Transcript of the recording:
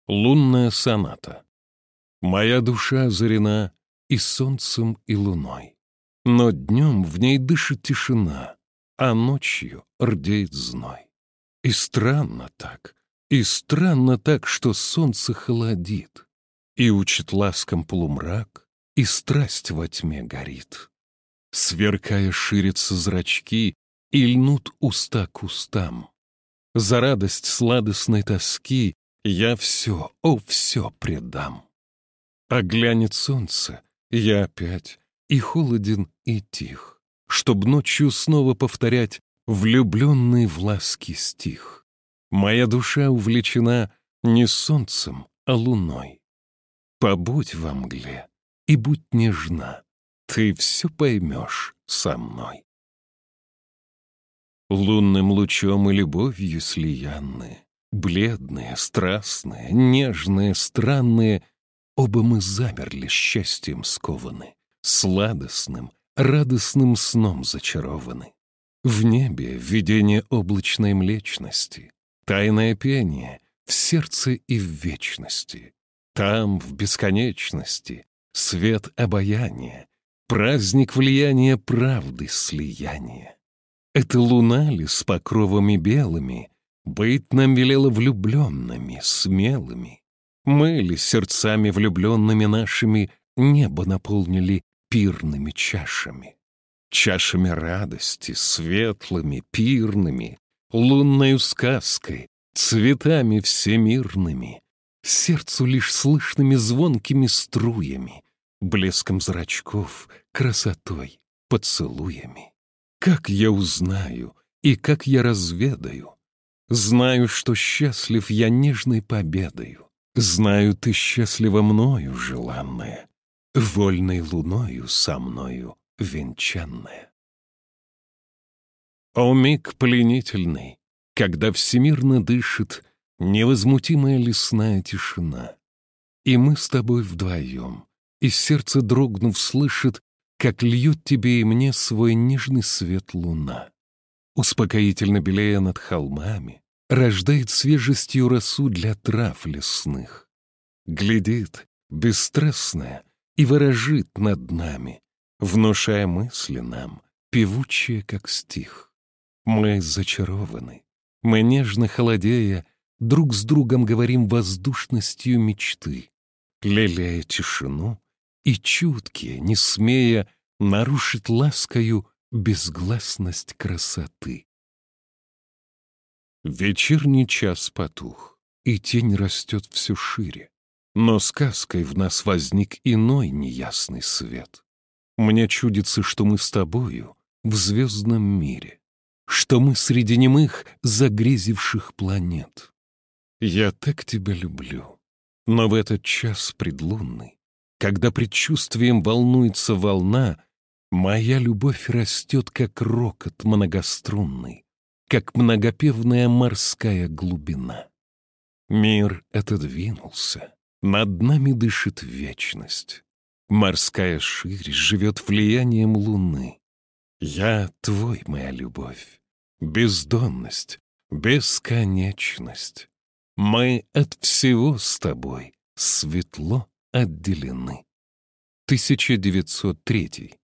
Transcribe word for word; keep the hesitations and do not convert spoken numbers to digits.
Лунная соната. Моя душа озарена и солнцем, и луной. Но днем в ней дышит тишина, а ночью рдеет зной. И странно так, и странно так, что солнце холодит, и учит ласкам полумрак, и страсть во тьме горит. Сверкая, ширятся зрачки, и льнут уста к устам. За радость сладостной тоски я все, о, все предам. А глянет солнце, я опять и холоден, и тих, чтоб ночью снова повторять влюбленный в ласки стих. Моя душа увлечена не солнцем, а луной. Побудь во мгле и будь нежна, ты все поймешь со мной. Лунным лучом и любовью слиянные, бледные, страстные, нежные, странные, оба мы замерли счастьем скованы, сладостным, радостным сном зачарованы. В небе видение облачной млечности, тайное пение в сердце и в вечности. Там, в бесконечности, свет обаяния, праздник влияния правды слияния. Это луна ли с покровами белыми быть нам велела влюбленными, смелыми? Мы ли сердцами влюбленными нашими небо наполнили пирными чашами? Чашами радости, светлыми, пирными, лунною сказкой, цветами всемирными, сердцу лишь слышными звонкими струями, блеском зрачков, красотой, поцелуями. Как я узнаю и как я разведаю? Знаю, что счастлив я нежной победою. Знаю, ты счастлива мною, желанная, вольной луною со мною венчанная. О миг пленительный, когда всемирно дышит невозмутимая лесная тишина, и мы с тобой вдвоем, и сердце, дрогнув, слышит, как льет тебе и мне свой нежный свет луна. Успокоительно белея над холмами, рождает свежестью росу для трав лесных. Глядит, бесстрастная, и ворожит над нами, внушая мысли нам, певучие, как стих. Мы зачарованы, мы, нежно холодея, друг с другом говорим воздушностью мечты, лелея тишину и чуткие, не смея нарушить ласкою безгласность красоты. Вечерний час потух, и тень растет все шире, но сказкой в нас возник иной неясный свет. Мне чудится, что мы с тобою в звездном мире, что мы среди немых загрезивших планет. Я так тебя люблю, но в этот час предлунный, когда предчувствием волнуется волна, моя любовь растет, как рокот многострунный, как многопевная морская глубина. Мир отодвинулся, над нами дышит вечность. Морская ширь живет влиянием луны. Я твой, моя любовь, бездонность, бесконечность. Мы от всего с тобой светло отделены. тысяча девятьсот третий.